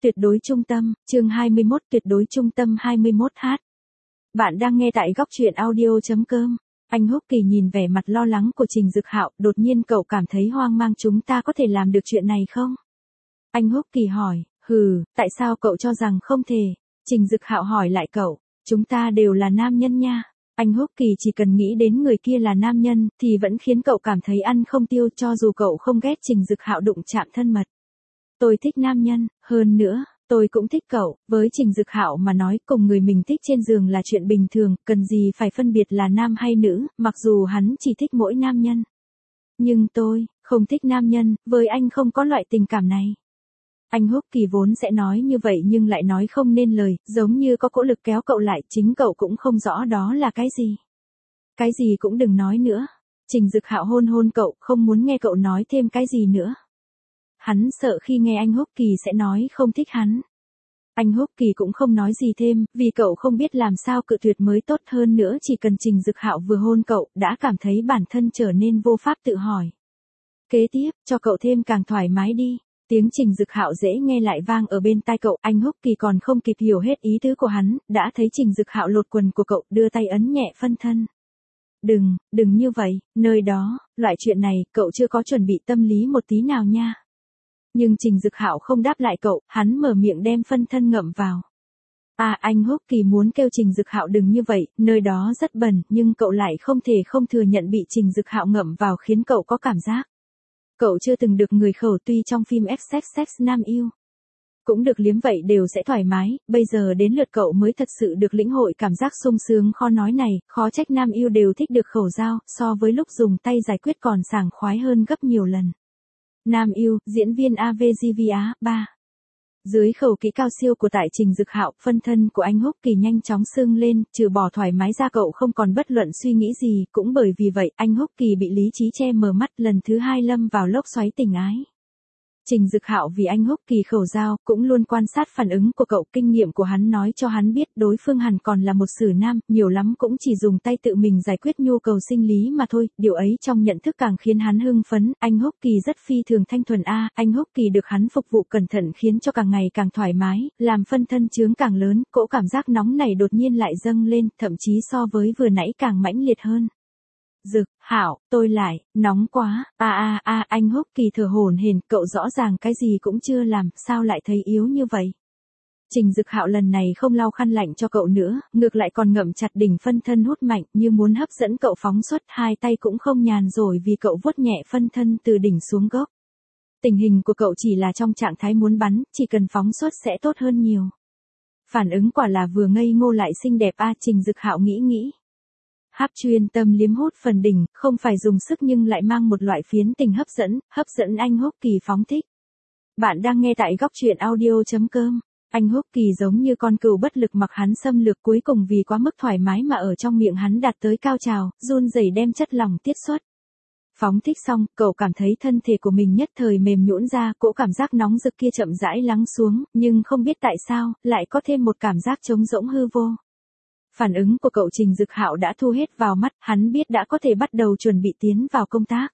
Tuyệt đối trung tâm, chương 21 tuyệt đối trung tâm 21h. Bạn đang nghe tại góc truyện audio.com. Anh Húc Kỳ nhìn vẻ mặt lo lắng của Trình Dực Hạo, đột nhiên cậu cảm thấy hoang mang, chúng ta có thể làm được chuyện này không? Anh Húc Kỳ hỏi, tại sao cậu cho rằng không thể? Trình Dực Hạo hỏi lại cậu, chúng ta đều là nam nhân nha. Anh Húc Kỳ chỉ cần nghĩ đến người kia là nam nhân, thì vẫn khiến cậu cảm thấy ăn không tiêu, cho dù cậu không ghét Trình Dực Hạo đụng chạm thân mật. Tôi thích nam nhân, hơn nữa, tôi cũng thích cậu, với Trình Dực Hạo mà nói cùng người mình thích trên giường là chuyện bình thường, cần gì phải phân biệt là nam hay nữ, mặc dù hắn chỉ thích mỗi nam nhân. Nhưng tôi, không thích nam nhân, với anh không có loại tình cảm này. Anh Húc Kỳ vốn sẽ nói như vậy nhưng lại nói không nên lời, giống như có cỗ lực kéo cậu lại, chính cậu cũng không rõ đó là cái gì. Cái gì cũng đừng nói nữa. Trình Dực Hạo hôn hôn cậu, không muốn nghe cậu nói thêm cái gì nữa. Hắn sợ khi nghe anh Húc Kỳ sẽ nói không thích hắn. Anh Húc Kỳ cũng không nói gì thêm, vì cậu không biết làm sao cự tuyệt mới tốt, hơn nữa chỉ cần Trình Dực Hạo vừa hôn cậu, đã cảm thấy bản thân trở nên vô pháp tự hỏi. Kế tiếp, cho cậu thêm càng thoải mái đi. Tiếng Trình Dực Hạo dễ nghe lại vang ở bên tai cậu, anh Húc Kỳ còn không kịp hiểu hết ý tứ của hắn, đã thấy Trình Dực Hạo lột quần của cậu, đưa tay ấn nhẹ phân thân. Đừng như vậy, nơi đó, loại chuyện này, cậu chưa có chuẩn bị tâm lý một tí nào nha. Nhưng Trình Dực Hạo không đáp lại cậu, hắn mở miệng đem phân thân ngậm vào. Anh Húc Kỳ muốn kêu Trình Dực Hạo đừng như vậy, nơi đó rất bẩn, nhưng cậu lại không thể không thừa nhận bị Trình Dực Hạo ngậm vào khiến cậu có cảm giác. Cậu chưa từng được người khẩu, tuy trong phim sex nam yêu cũng được liếm vậy đều sẽ thoải mái, bây giờ đến lượt cậu mới thật sự được lĩnh hội cảm giác sung sướng khó nói này, khó trách nam yêu đều thích được khẩu dao, so với lúc dùng tay giải quyết còn sảng khoái hơn gấp nhiều lần. Nam yêu, diễn viên AVGVA, 3. Dưới khẩu kỹ cao siêu của tại Trình Dực Hạo, phân thân của anh Húc Kỳ nhanh chóng sưng lên, trừ bỏ thoải mái ra cậu không còn bất luận suy nghĩ gì, cũng bởi vì vậy, anh Húc Kỳ bị lý trí che mờ mắt, lần thứ hai lâm vào lốc xoáy tình ái. Trình Dực Hạo vì anh Húc Kỳ khẩu dao, cũng luôn quan sát phản ứng của cậu, kinh nghiệm của hắn nói cho hắn biết đối phương hẳn còn là một xử nam, nhiều lắm cũng chỉ dùng tay tự mình giải quyết nhu cầu sinh lý mà thôi, điều ấy trong nhận thức càng khiến hắn hưng phấn, anh Húc Kỳ rất phi thường thanh thuần anh Húc Kỳ được hắn phục vụ cẩn thận khiến cho càng ngày càng thoải mái, làm phân thân trướng càng lớn, cỗ cảm giác nóng này đột nhiên lại dâng lên, thậm chí so với vừa nãy càng mãnh liệt hơn. Dực Hạo, tôi lại, nóng quá, anh Húc Kỳ thở hổn hển, cậu rõ ràng cái gì cũng chưa làm, sao lại thấy yếu như vậy? Trình Dực Hạo lần này không lau khăn lạnh cho cậu nữa, ngược lại còn ngậm chặt đỉnh phân thân hút mạnh như muốn hấp dẫn cậu phóng xuất, hai tay cũng không nhàn rồi vì cậu vuốt nhẹ phân thân từ đỉnh xuống gốc. Tình hình của cậu chỉ là trong trạng thái muốn bắn, chỉ cần phóng xuất sẽ tốt hơn nhiều. Phản ứng quả là vừa ngây ngô lại xinh đẹp Trình Dực Hạo nghĩ. Háp chuyên tâm liếm hút phần đỉnh, không phải dùng sức nhưng lại mang một loại phiến tình hấp dẫn anh Húc Kỳ phóng thích. Bạn đang nghe tại góc truyện audio.com. Anh Húc Kỳ giống như con cừu bất lực mặc hắn xâm lược, cuối cùng vì quá mức thoải mái mà ở trong miệng hắn đạt tới cao trào, run rẩy đem chất lỏng tiết xuất. Phóng thích xong, cậu cảm thấy thân thể của mình nhất thời mềm nhũn ra, cỗ cảm giác nóng rực kia chậm rãi lắng xuống, nhưng không biết tại sao, lại có thêm một cảm giác trống rỗng hư vô. Phản ứng của cậu Trình Dực Hạo đã thu hết vào mắt, hắn biết đã có thể bắt đầu chuẩn bị tiến vào công tác.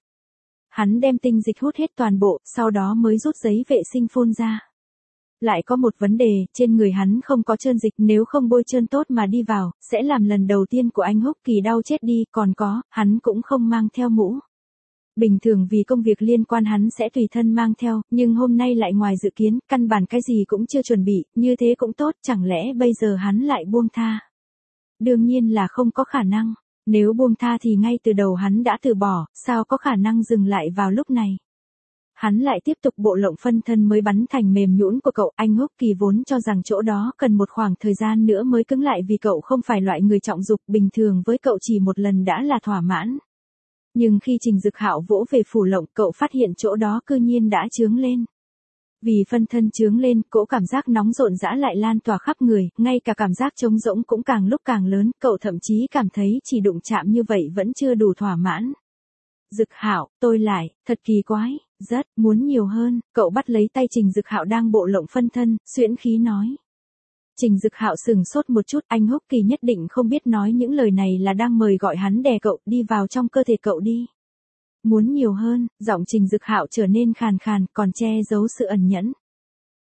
Hắn đem tinh dịch hút hết toàn bộ, sau đó mới rút giấy vệ sinh phun ra. Lại có một vấn đề, trên người hắn không có trơn dịch, nếu không bôi trơn tốt mà đi vào, sẽ làm lần đầu tiên của anh Húc Kỳ đau chết đi, còn có, hắn cũng không mang theo mũ. Bình thường vì công việc liên quan hắn sẽ tùy thân mang theo, nhưng hôm nay lại ngoài dự kiến, căn bản cái gì cũng chưa chuẩn bị, như thế cũng tốt, chẳng lẽ bây giờ hắn lại buông tha? Đương nhiên là không có khả năng, nếu buông tha thì ngay từ đầu hắn đã từ bỏ, sao có khả năng dừng lại vào lúc này. Hắn lại tiếp tục bộ lộng phân thân mới bắn thành mềm nhũn của cậu, anh Húc Kỳ vốn cho rằng chỗ đó cần một khoảng thời gian nữa mới cứng lại vì cậu không phải loại người trọng dục, bình thường với cậu chỉ một lần đã là thỏa mãn. Nhưng khi Trình Dực Hạo vỗ về phủ lộng, cậu phát hiện chỗ đó cư nhiên đã chướng lên. Vì phân thân chướng lên, cỗ cảm giác nóng rộn rã lại lan tỏa khắp người, ngay cả cảm giác trống rỗng cũng càng lúc càng lớn, cậu thậm chí cảm thấy chỉ đụng chạm như vậy vẫn chưa đủ thỏa mãn. Dực Hạo, tôi lại, thật kỳ quái, rất muốn nhiều hơn, cậu bắt lấy tay Trình Dực Hạo đang bộ lộng phân thân, xuyễn khí nói. Trình Dực Hạo sừng sốt một chút, anh Húc Kỳ nhất định không biết nói những lời này là đang mời gọi hắn đè cậu đi vào trong cơ thể cậu đi. Muốn nhiều hơn, giọng Trình Dực Hạo trở nên khàn khàn, còn che giấu sự ẩn nhẫn.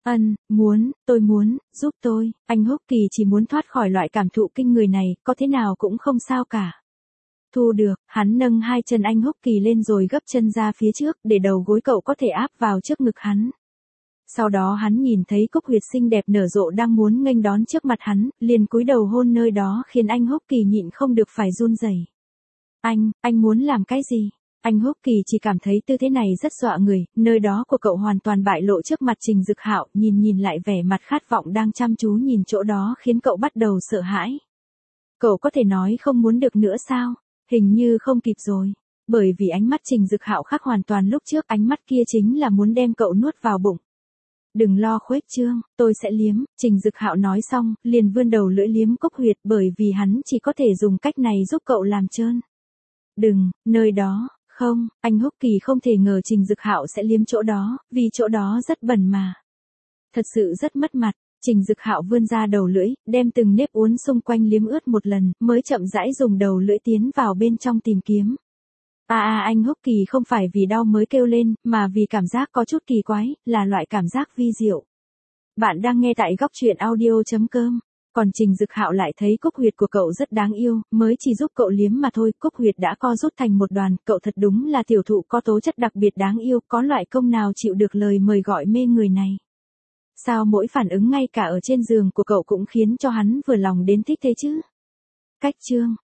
Tôi muốn, giúp tôi, anh Húc Kỳ chỉ muốn thoát khỏi loại cảm thụ kinh người này, có thế nào cũng không sao cả. Thu được, hắn nâng hai chân anh Húc Kỳ lên rồi gấp chân ra phía trước, để đầu gối cậu có thể áp vào trước ngực hắn. Sau đó hắn nhìn thấy cúc huyệt xinh đẹp nở rộ đang muốn nghênh đón trước mặt hắn, liền cúi đầu hôn nơi đó khiến anh Húc Kỳ nhịn không được phải run rẩy. Anh muốn làm cái gì? Anh Húc Kỳ chỉ cảm thấy tư thế này rất dọa người, nơi đó của cậu hoàn toàn bại lộ trước mặt Trình Dực Hạo, nhìn lại vẻ mặt khát vọng đang chăm chú nhìn chỗ đó khiến cậu bắt đầu sợ hãi. Cậu có thể nói không muốn được nữa sao? Hình như không kịp rồi. Bởi vì ánh mắt Trình Dực Hạo khác hoàn toàn lúc trước, ánh mắt kia chính là muốn đem cậu nuốt vào bụng. Đừng lo khuếch trương, tôi sẽ liếm, Trình Dực Hạo nói xong, liền vươn đầu lưỡi liếm cúc huyệt bởi vì hắn chỉ có thể dùng cách này giúp cậu làm trơn. Đừng, nơi đó, không, anh Húc Kỳ không thể ngờ Trình Dực Hạo sẽ liếm chỗ đó, vì chỗ đó rất bẩn mà. Thật sự rất mất mặt, Trình Dực Hạo vươn ra đầu lưỡi, đem từng nếp uốn xung quanh liếm ướt một lần, mới chậm rãi dùng đầu lưỡi tiến vào bên trong tìm kiếm. Anh Húc Kỳ không phải vì đau mới kêu lên, mà vì cảm giác có chút kỳ quái, là loại cảm giác vi diệu. Bạn đang nghe tại góc truyện audio.com. Còn Trình Dực Hạo lại thấy cúc huyệt của cậu rất đáng yêu, mới chỉ giúp cậu liếm mà thôi, cúc huyệt đã co rút thành một đoàn, cậu thật đúng là tiểu thụ có tố chất đặc biệt đáng yêu, có loại công nào chịu được lời mời gọi mê người này. Sao mỗi phản ứng ngay cả ở trên giường của cậu cũng khiến cho hắn vừa lòng đến thích thế chứ? Cách chương